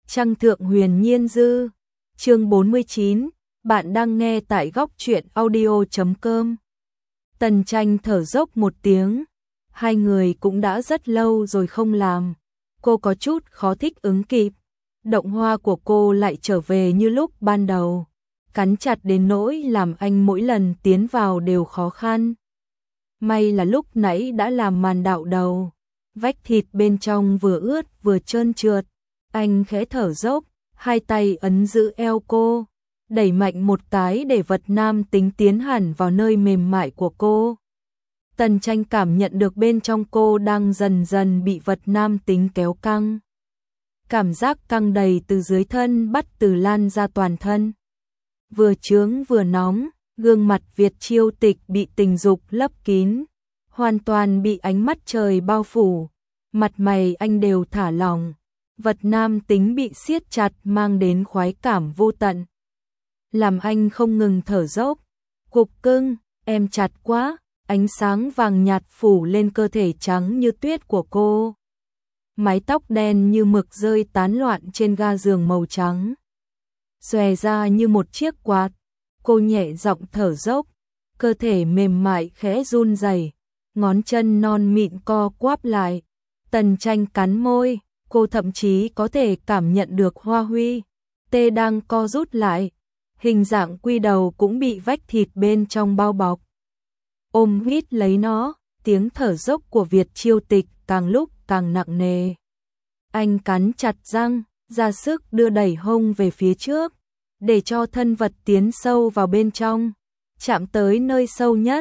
Trăng thượng huyền nhiên dư, chương 49, bạn đang nghe tại góc truyện audio.com. Tần Tranh thở dốc một tiếng, hai người cũng đã rất lâu rồi không làm, cô có chút khó thích ứng kịp, động hoa của cô lại trở về như lúc ban đầu, cắn chặt đến nỗi làm anh mỗi lần tiến vào đều khó khăn. May là lúc nãy đã làm màn đạo đầu, vách thịt bên trong vừa ướt vừa trơn trượt, anh khẽ thở dốc, hai tay ấn giữ eo cô, đẩy mạnh một cái để vật nam tính tiến hẳn vào nơi mềm mại của cô. Tần Tranh cảm nhận được bên trong cô đang dần dần bị vật nam tính kéo căng. Cảm giác căng đầy từ dưới thân bắt từ lan ra toàn thân. Vừa chướng vừa nóng, gương mặt Việt Chiêu Tịch bị tình dục lấp kín, hoàn toàn bị ánh mắt trời bao phủ, mặt mày anh đều thả lỏng, vật nam tính bị siết chặt mang đến khoái cảm vô tận. Làm anh không ngừng thở dốc, cục cưng, em chặt quá, ánh sáng vàng nhạt phủ lên cơ thể trắng như tuyết của cô. Mái tóc đen như mực rơi tán loạn trên ga giường màu trắng, xòe ra như một chiếc quạt. Cô nhẹ giọng thở dốc, cơ thể mềm mại khẽ run rẩy, ngón chân non mịn co quắp lại. Tần Tranh cắn môi, cô thậm chí có thể cảm nhận được hoa huy tê đang co rút lại, hình dạng quy đầu cũng bị vách thịt bên trong bao bọc. Ôm hít lấy nó, tiếng thở dốc của Việt Chiêu Tịch càng lúc càng nặng nề. Anh cắn chặt răng, ra sức đưa đẩy hông về phía trước, để cho thân vật tiến sâu vào bên trong, chạm tới nơi sâu nhất.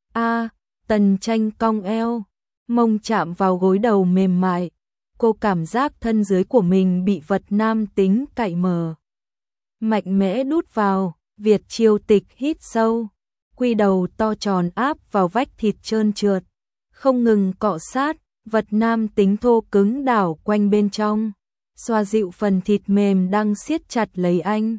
Tần Tranh cong eo, mông chạm vào gối đầu mềm mại, cô cảm giác thân dưới của mình bị vật nam tính cạy mở. Mạnh mẽ đút vào, Việt Chiêu Tịch hít sâu, quy đầu to tròn áp vào vách thịt trơn trượt, không ngừng cọ sát, vật nam tính thô cứng đảo quanh bên trong, xoa dịu phần thịt mềm đang siết chặt lấy anh.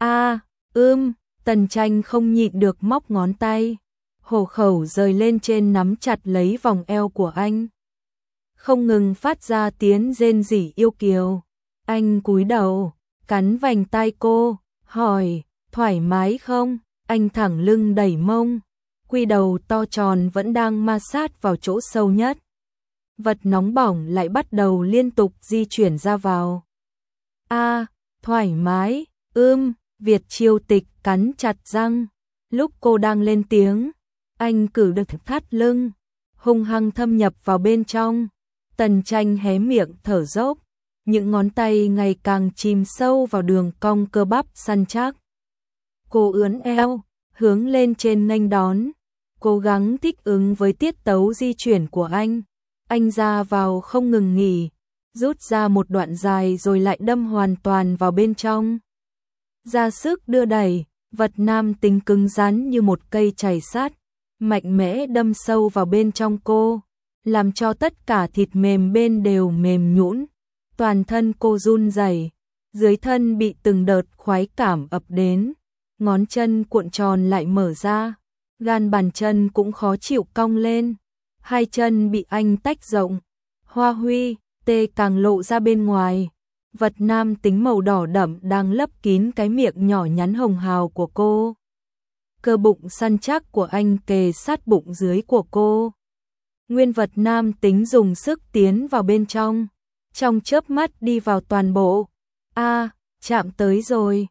Tần Tranh không nhịn được móc ngón tay, hổ khẩu rời lên trên nắm chặt lấy vòng eo của anh. Không ngừng phát ra tiếng rên rỉ yêu kiều. Anh cúi đầu, cắn vành tai cô, hỏi, thoải mái không? Anh thẳng lưng đẩy mông, quy đầu to tròn vẫn đang ma sát vào chỗ sâu nhất. Vật nóng bỏng lại bắt đầu liên tục di chuyển ra vào. Thoải mái, Việt Chiêu Tịch cắn chặt răng. Lúc cô đang lên tiếng, anh cử được thắt lưng, hung hăng thâm nhập vào bên trong. Tần Tranh hé miệng thở dốc, những ngón tay ngày càng chìm sâu vào đường cong cơ bắp săn chắc. Cô ướn eo, hướng lên trên nghênh đón, cố gắng thích ứng với tiết tấu di chuyển của anh. Anh ra vào không ngừng nghỉ, rút ra một đoạn dài rồi lại đâm hoàn toàn vào bên trong. Ra sức đưa đẩy, vật nam tính cứng rắn như một cây chày sắt, mạnh mẽ đâm sâu vào bên trong cô, làm cho tất cả thịt mềm bên đều mềm nhũn. Toàn thân cô run rẩy, dưới thân bị từng đợt khoái cảm ập đến, ngón chân cuộn tròn lại mở ra, gan bàn chân cũng khó chịu cong lên, hai chân bị anh tách rộng, hoa huy tê càng lộ ra bên ngoài. Vật nam tính màu đỏ đậm đang lấp kín cái miệng nhỏ nhắn hồng hào của cô. Cơ bụng săn chắc của anh kề sát bụng dưới của cô. Nguyên vật nam tính dùng sức tiến vào bên trong chớp mắt đi vào toàn bộ. Chạm tới rồi.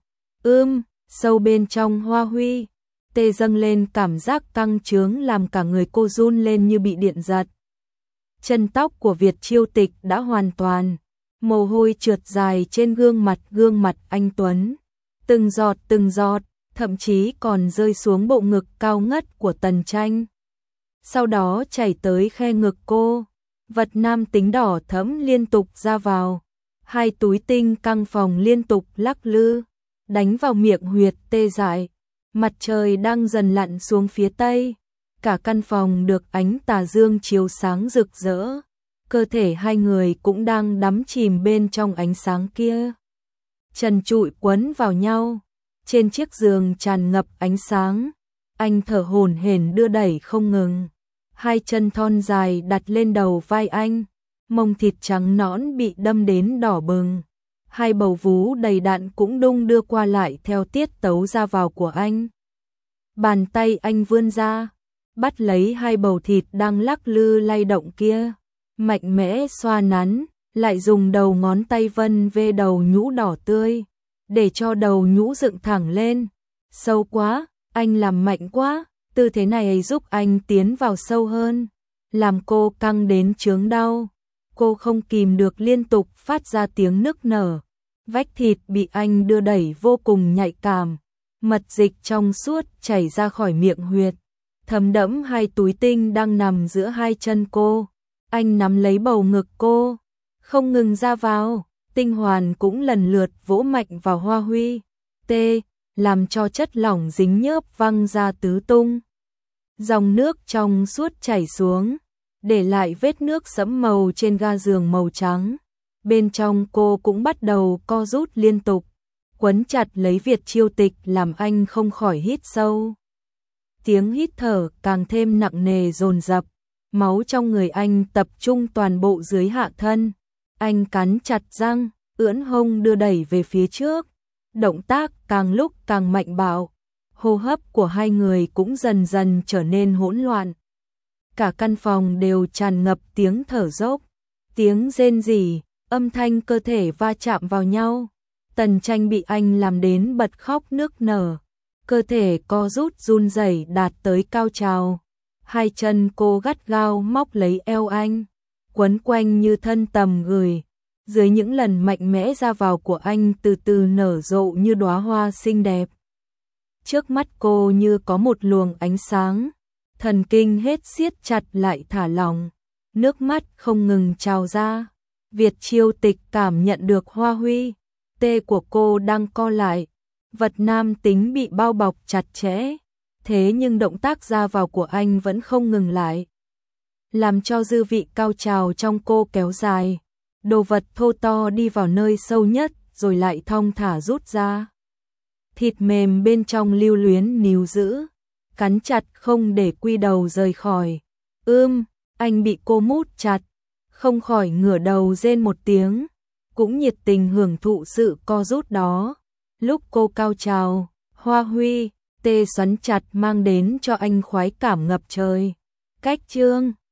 Sâu bên trong hoa huy tê dâng lên, cảm giác căng chướng làm cả người cô run lên như bị điện giật. Chân tóc của Việt Chiêu Tịch đã hoàn toàn, mồ hôi trượt dài trên gương mặt anh tuấn, từng giọt, thậm chí còn rơi xuống bộ ngực cao ngất của Tần Tranh. Sau đó chảy tới khe ngực cô, vật nam tính đỏ thẫm liên tục ra vào, hai túi tinh căng phòng liên tục lắc lư, đánh vào miệng huyệt tê dại. Mặt trời đang dần lặn xuống phía tây, cả căn phòng được ánh tà dương chiếu sáng rực rỡ. Cơ thể hai người cũng đang đắm chìm bên trong ánh sáng kia. Trần trụi quấn vào nhau, trên chiếc giường tràn ngập ánh sáng, anh thở hổn hển đưa đẩy không ngừng. Hai chân thon dài đặt lên đầu vai anh, mông thịt trắng nõn bị đâm đến đỏ bừng. hai bầu vú đầy đặn cũng đung đưa qua lại theo tiết tấu ra vào của anh. Bàn tay anh vươn ra, bắt lấy hai bầu thịt đang lắc lư lay động kia, mạnh mẽ xoa nắn, lại dùng đầu ngón tay vân về đầu nhũ đỏ tươi, để cho đầu nhũ dựng thẳng lên. Sâu quá, anh làm mạnh quá, tư thế này giúp anh tiến vào sâu hơn, làm cô căng đến chướng đau. Cô không kìm được liên tục phát ra tiếng nức nở. Vách thịt bị anh đưa đẩy vô cùng nhạy cảm, mật dịch trong suốt chảy ra khỏi miệng huyệt, thấm đẫm hai túi tinh đang nằm giữa hai chân cô. Anh nắm lấy bầu ngực cô, không ngừng ra vào, tinh hoàn cũng lần lượt vỗ mạnh vào Hoa Huy tê, làm cho chất lỏng dính nhớp văng ra tứ tung. Dòng nước trong suốt chảy xuống, để lại vết nước sẫm màu trên ga giường màu trắng. Bên trong cô cũng bắt đầu co rút liên tục, quấn chặt lấy Việt Chiêu Tịch làm anh không khỏi hít sâu. Tiếng hít thở càng thêm nặng nề dồn dập, máu trong người anh tập trung toàn bộ dưới hạ thân. Anh cắn chặt răng, ưỡn hông đưa đẩy về phía trước, động tác càng lúc càng mạnh bạo, hô hấp của hai người cũng dần dần trở nên hỗn loạn. Cả căn phòng đều tràn ngập tiếng thở dốc, tiếng rên rỉ, âm thanh cơ thể va chạm vào nhau. Tần Tranh bị anh làm đến bật khóc nức nở, cơ thể co rút run rẩy đạt tới cao trào. Hai chân cô gắt gao móc lấy eo anh, quấn quanh như thân tầm gửi. Dưới những lần mạnh mẽ ra vào của anh từ từ nở rộ như đóa hoa xinh đẹp. Trước mắt cô như có một luồng ánh sáng, thần kinh hết siết chặt lại thả lỏng, nước mắt không ngừng trào ra. Việt Chiêu Tịch cảm nhận được Hoa Huy tê của cô đang co lại, vật nam tính bị bao bọc chặt chẽ, thế nhưng động tác ra vào của anh vẫn không ngừng lại, làm cho dư vị cao trào trong cô kéo dài. Đồ vật thô to đi vào nơi sâu nhất rồi lại thong thả rút ra. Thịt mềm bên trong lưu luyến níu giữ, cắn chặt không để quy đầu rời khỏi. Anh bị cô mút chặt, không khỏi ngửa đầu rên một tiếng, cũng nhiệt tình hưởng thụ sự co rút đó. Lúc cô cao trào, Hoa Huy tê xoắn chặt mang đến cho anh khoái cảm ngập trời. Cách chương